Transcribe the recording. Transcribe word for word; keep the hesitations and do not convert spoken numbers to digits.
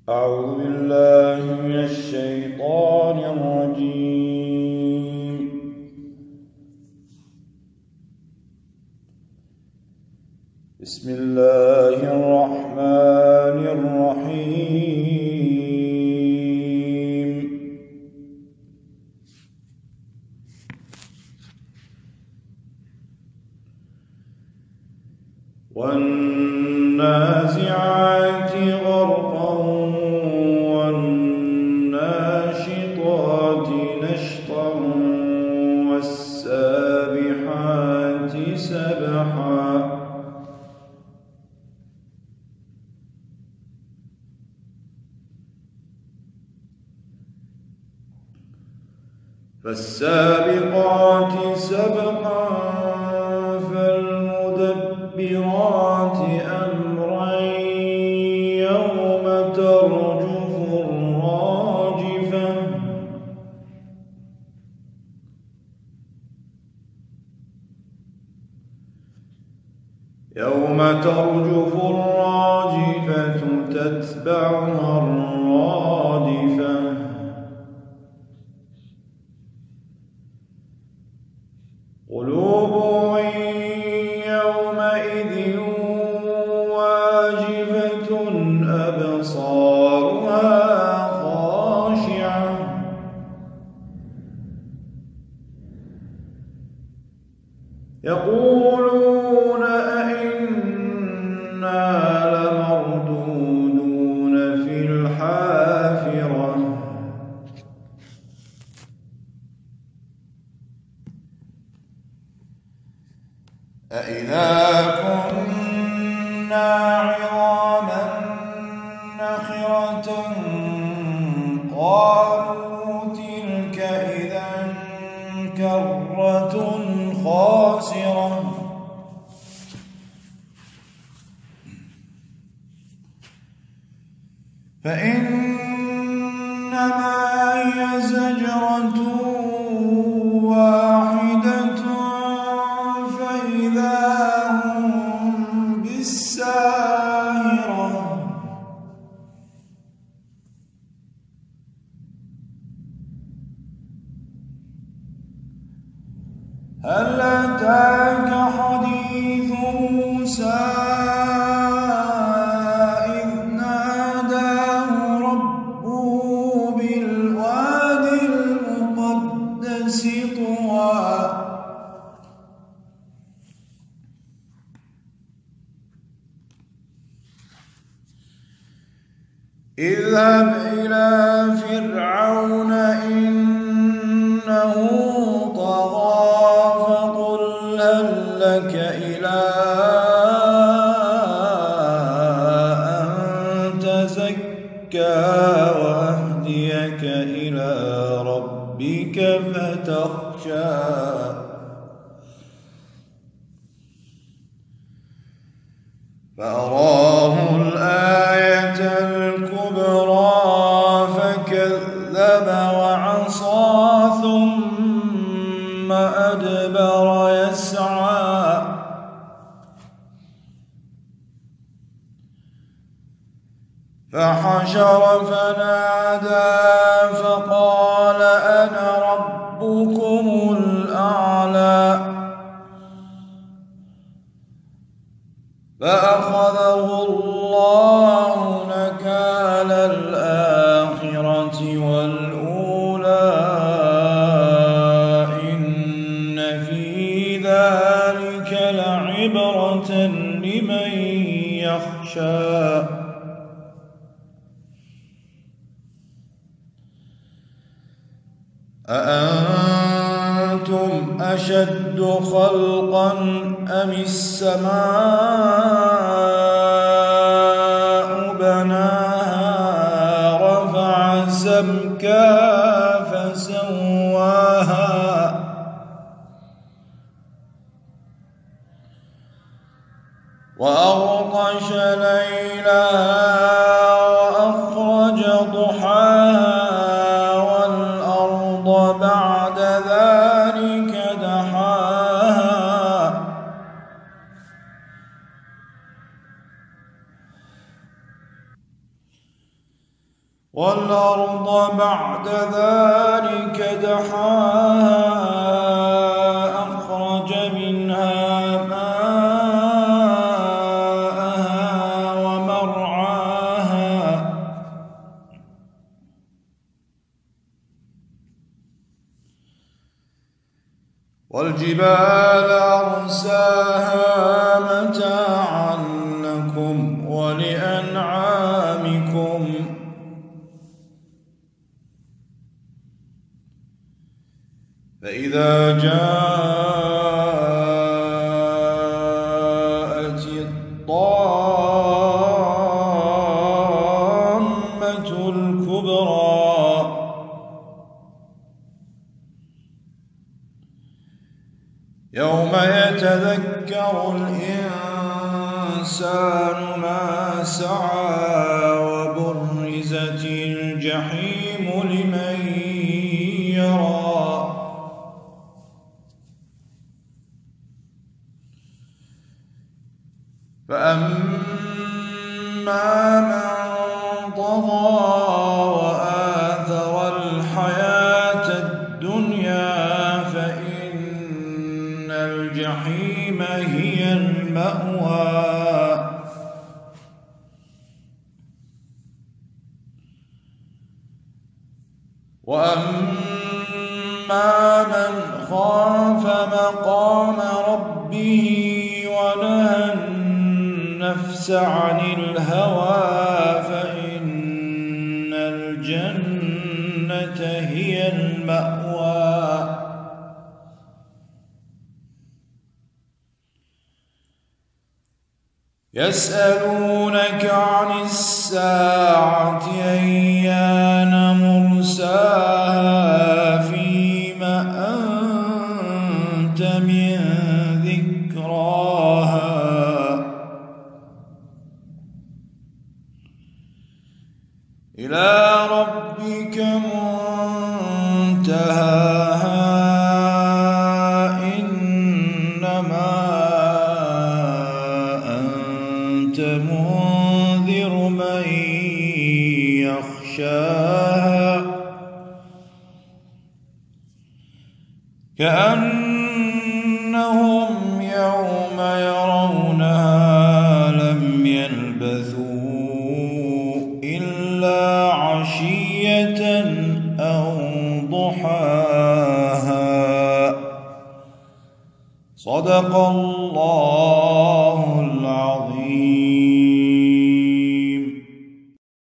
أعوذ بالله من الشيطان الرجيم. بسم الله الرحمن الرحيم. والنازعات غرقا والناشطات نشطا والسابحات سبحا فالسابقات سبقا فالمدبرات أمرا يوم ترجف الراجفة يوم ترجف الراجفة تتبعها الرادفة قلوب يومئذ واجفة أبصارها خاشعة يقولون أئنا لمردودون في الحافرة أإذا كنا عظاما نخرة قالوا تلك إذا كرة خاسرة فإنما هي زجرة واحدة فإذا هم بالساهرة هل أتاك حديث موسى إذ ناداه ربه بالواد المقدس طوى اذهب إلى فرعون إنه طغى فقل هل لك إلى أن تزكى وأهديك إلى ربك فتخشى فأراه الآية الكبرى فكذب وعصى ثم أدبر يسعى فحشر فنادى فقال أنا ربكم الأعلى فأخذه الله نكال الآخرة والأولى إن في ذلك لعبرة لمن يخشى أأنتم أشد خلقا أم السماء بناها رفع سمكها فسواها وأغطش ليلها وأخرج ضحاها والأرض بعد ذلك دحاها والأرض بعد ذلك دحاها أخرج منها ماءها ومرعاها والجبال أرساها متاعا لكم ولأنعامكم فإذا جاءت الطامة الكبرى يوم يتذكر الإنسان ما سعى وبرزت الجحيم لمن يرى فأما من طغى وآثر الحياة الدنيا فإن الجحيم هي المأوى وأما من خاف مقام ربه ونهى النفس عن الهوى فإن الجنة هي المأوى يسألونك عن الساعة أيان مرساها فيما أنت من ذكراها إلى ربك منتهاها إنما أنت منذر من يخشاها كأنهم يوم يرونها لم يلبثوا إلا عشية أو ضحاها صدق الله